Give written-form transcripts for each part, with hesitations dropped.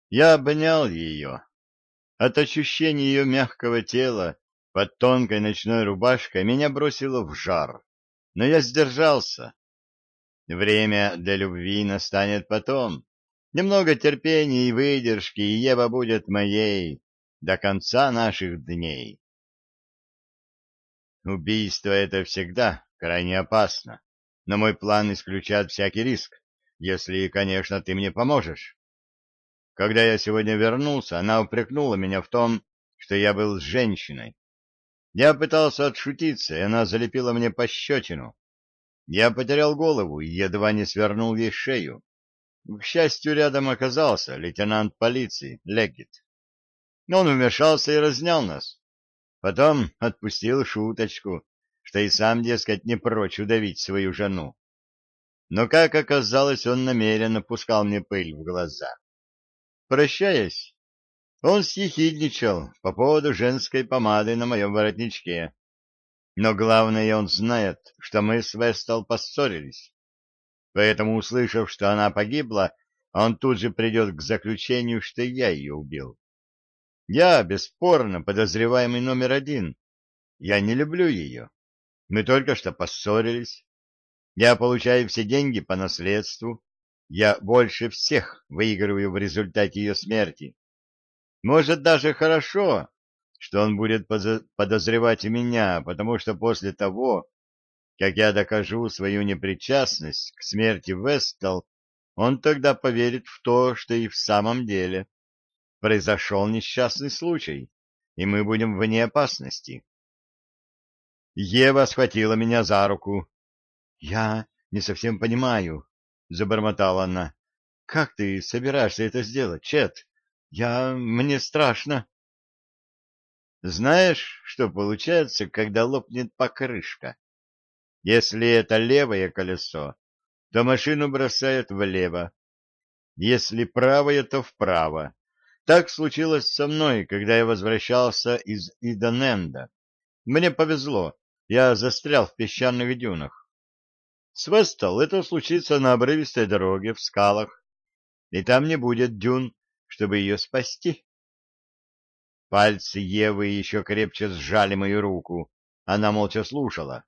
Я обнял ее. От ощущения ее мягкого тела под тонкой ночной рубашкой меня бросило в жар. Но я сдержался. Время для любви настанет потом. Немного терпения и выдержки, и Ева будет моей до конца наших дней. Убийство — это всегда крайне опасно, но мой план исключает всякий риск, если, конечно, ты мне поможешь. Когда я сегодня вернулся, она упрекнула меня в том, что я был с женщиной. Я пытался отшутиться, и она залепила мне пощечину. Я потерял голову и едва не свернул ей шею. К счастью, рядом оказался лейтенант полиции Леггет. Он вмешался и разнял нас. Потом отпустил шуточку, что и сам, дескать, не прочь удавить свою жену. Но, как оказалось, он намеренно пускал мне пыль в глаза. Прощаясь, он съехидничал по поводу женской помады на моем воротничке. Но главное, он знает, что мы с Вестал поссорились. Поэтому, услышав, что она погибла, он тут же придет к заключению, что я ее убил. Я, бесспорно, подозреваемый номер один. Я не люблю ее. Мы только что поссорились. Я получаю все деньги по наследству. Я больше всех выигрываю в результате ее смерти. Может, даже хорошо, что он будет подозревать и меня, потому что после того, как я докажу свою непричастность к смерти Вестал, он тогда поверит в то, что и в самом деле произошел несчастный случай, и мы будем вне опасности. Ева схватила меня за руку. — Я не совсем понимаю, — забормотала она. — Как ты собираешься это сделать, Чет? Мне страшно. Знаешь, что получается, когда лопнет покрышка? Если это левое колесо, то машину бросает влево. Если правое, то вправо. Так случилось со мной, когда я возвращался из Идененда. Мне повезло, я застрял в песчаных дюнах. С Вестал это случится на обрывистой дороге, в скалах, и там не будет дюн, чтобы ее спасти. Пальцы Евы еще крепче сжали мою руку. Она молча слушала.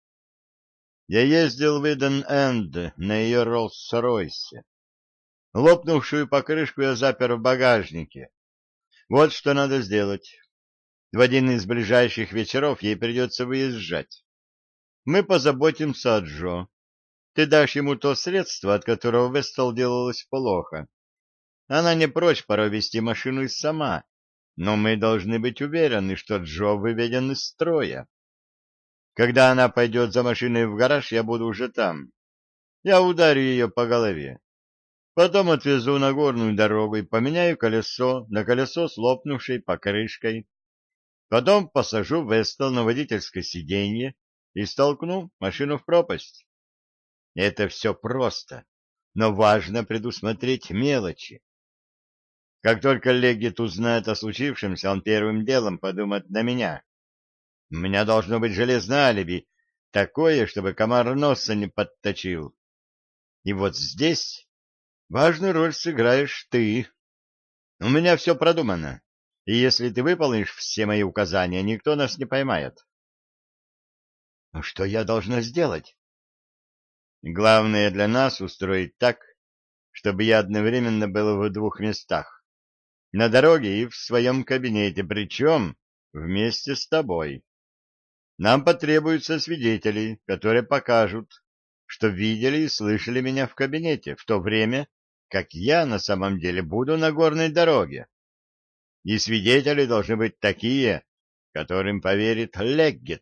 Я ездил в Иден-Энд на ее Роллс-Ройсе. Лопнувшую покрышку я запер в багажнике. Вот что надо сделать. В один из ближайших вечеров ей придется выезжать. Мы позаботимся о Джо. Ты дашь ему то средство, от которого Вестал делалось плохо. Она не прочь порой вести машину и сама, но мы должны быть уверены, что Джо выведен из строя. Когда она пойдет за машиной в гараж, я буду уже там. Я ударю ее по голове. Потом отвезу на горную дорогу и поменяю колесо на колесо с лопнувшей покрышкой. Потом посажу Вестал на водительское сиденье и столкну машину в пропасть. Это все просто, но важно предусмотреть мелочи. Как только Леггет узнает о случившемся, он первым делом подумает на меня. У меня должно быть железное алиби, такое, чтобы комар носа не подточил. И вот здесь важную роль сыграешь ты. У меня все продумано, и если ты выполнишь все мои указания, никто нас не поймает. Ну что я должна сделать? Главное для нас устроить так, чтобы я одновременно был в двух местах. На дороге и в своем кабинете, причем вместе с тобой. Нам потребуются свидетели, которые покажут, что видели и слышали меня в кабинете, в то время, как я на самом деле буду на горной дороге. И свидетели должны быть такие, которым поверит Леггет.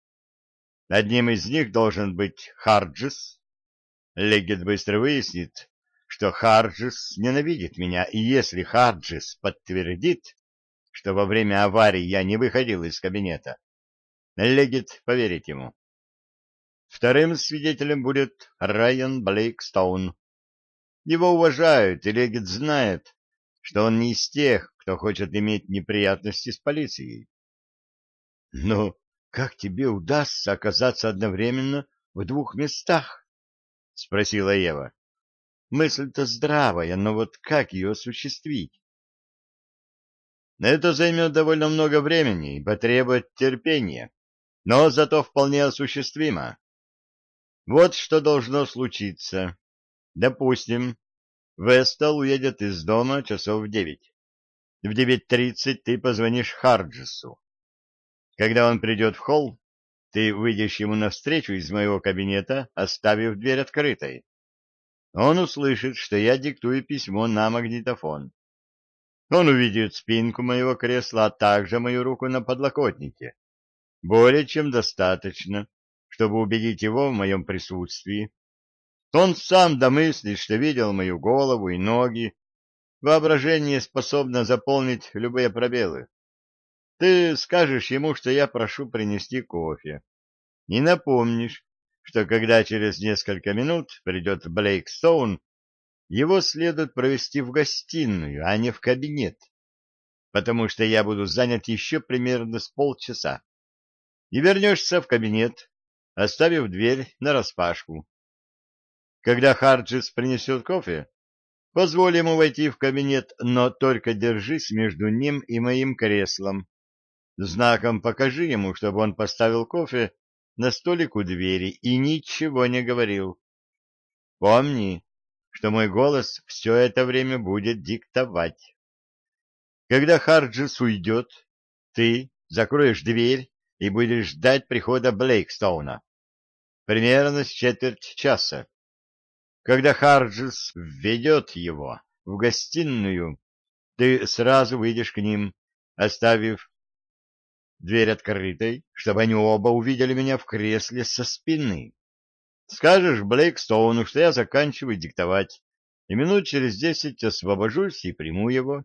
Одним из них должен быть Харджис. Леггет быстро выяснит, что Харджис ненавидит меня, и если Харджис подтвердит, что во время аварии я не выходил из кабинета, Леггет поверит ему. Вторым свидетелем будет Райан Блейкстоун. Его уважают, и Леггет знает, что он не из тех, кто хочет иметь неприятности с полицией. Но как тебе удастся оказаться одновременно в двух местах? — спросила Ева. — Мысль-то здравая, но вот как ее осуществить? Это займет довольно много времени и потребует терпения, но зато вполне осуществимо. Вот что должно случиться. Допустим, Вестал уедет из дома часов в 9. В 9:30 ты позвонишь Харджесу. Когда он придет в холл, ты выйдешь ему навстречу из моего кабинета, оставив дверь открытой. Он услышит, что я диктую письмо на магнитофон. Он увидит спинку моего кресла, а также мою руку на подлокотнике. Более чем достаточно, чтобы убедить его в моем присутствии. Он сам домыслит, что видел мою голову и ноги. Воображение способно заполнить любые пробелы. Ты скажешь ему, что я прошу принести кофе. И напомнишь, что когда через несколько минут придет Блейк Стоун, его следует провести в гостиную, а не в кабинет, потому что я буду занят еще примерно с полчаса. И вернешься в кабинет, оставив дверь нараспашку. Когда Харджис принесет кофе, позволь ему войти в кабинет, но только держись между ним и моим креслом. Знаком покажи ему, чтобы он поставил кофе на столик у двери и ничего не говорил. Помни, что мой голос все это время будет диктовать. Когда Харджис уйдет, ты закроешь дверь и будешь ждать прихода Блейкстоуна. Примерно с четверть часа. Когда Харджис введет его в гостиную, ты сразу выйдешь к ним, оставив дверь открытой, чтобы они оба увидели меня в кресле со спины. Скажешь Блейкстоуну, что я заканчиваю диктовать, и минут через 10 освобожусь и приму его.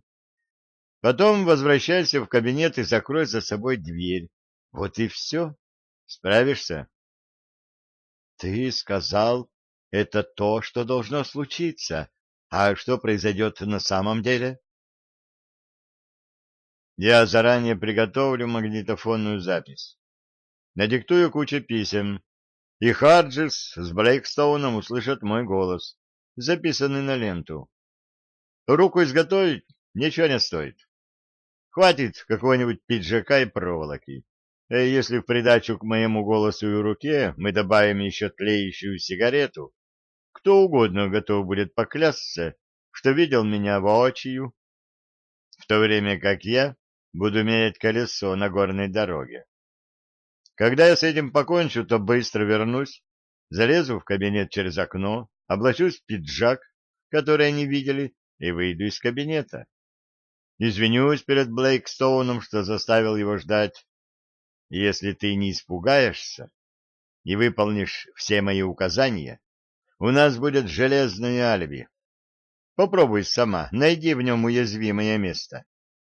Потом возвращайся в кабинет и закрой за собой дверь. Вот и все. Справишься? Ты сказал, это то, что должно случиться. А что произойдет на самом деле? Я заранее приготовлю магнитофонную запись. Надиктую кучу писем, и Харджис с Блейкстоуном услышат мой голос, записанный на ленту. Руку изготовить ничего не стоит. Хватит какого-нибудь пиджака и проволоки. Если в придачу к моему голосу и руке мы добавим еще тлеющую сигарету, кто угодно готов будет поклясться, что видел меня воочию, в то время как я буду мерять колесо на горной дороге. Когда я с этим покончу, то быстро вернусь, залезу в кабинет через окно, облачусь в пиджак, который они видели, и выйду из кабинета. Извинюсь перед Блейкстоуном, что заставил его ждать. И если ты не испугаешься и выполнишь все мои указания, у нас будет железное алиби. Попробуй сама, найди в нем уязвимое место.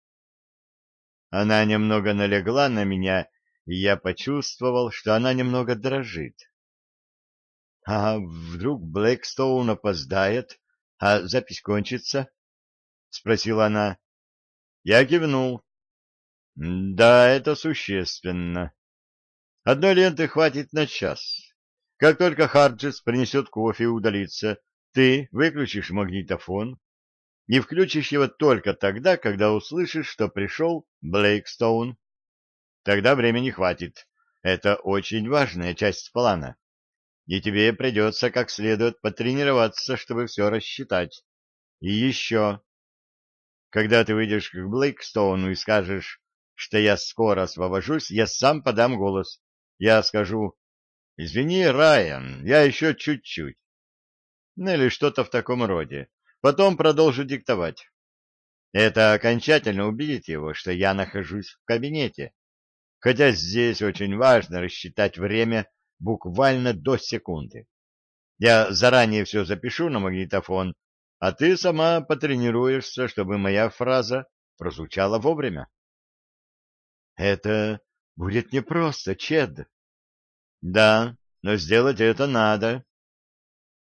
Она немного налегла на меня, и я почувствовал, что она немного дрожит. — А вдруг Блэкстоун опоздает, а запись кончится? — спросила она. Я кивнул. — Да, это существенно. Одной ленты хватит на час. Как только Харджис принесет кофе и удалится, ты выключишь магнитофон и включишь его только тогда, когда услышишь, что пришел Блейкстоун. Тогда времени хватит. Это очень важная часть плана. И тебе придется как следует потренироваться, чтобы все рассчитать. И еще, когда ты выйдешь к Блейкстоуну и скажешь, что я скоро освобожусь, я сам подам голос. Я скажу: «Извини, Райан, я еще чуть-чуть». Ну или что-то в таком роде. Потом продолжу диктовать. Это окончательно убедит его, что я нахожусь в кабинете. Хотя здесь очень важно рассчитать время буквально до секунды. Я заранее все запишу на магнитофон, а ты сама потренируешься, чтобы моя фраза прозвучала вовремя. Это будет непросто, Чед. Да, но сделать это надо.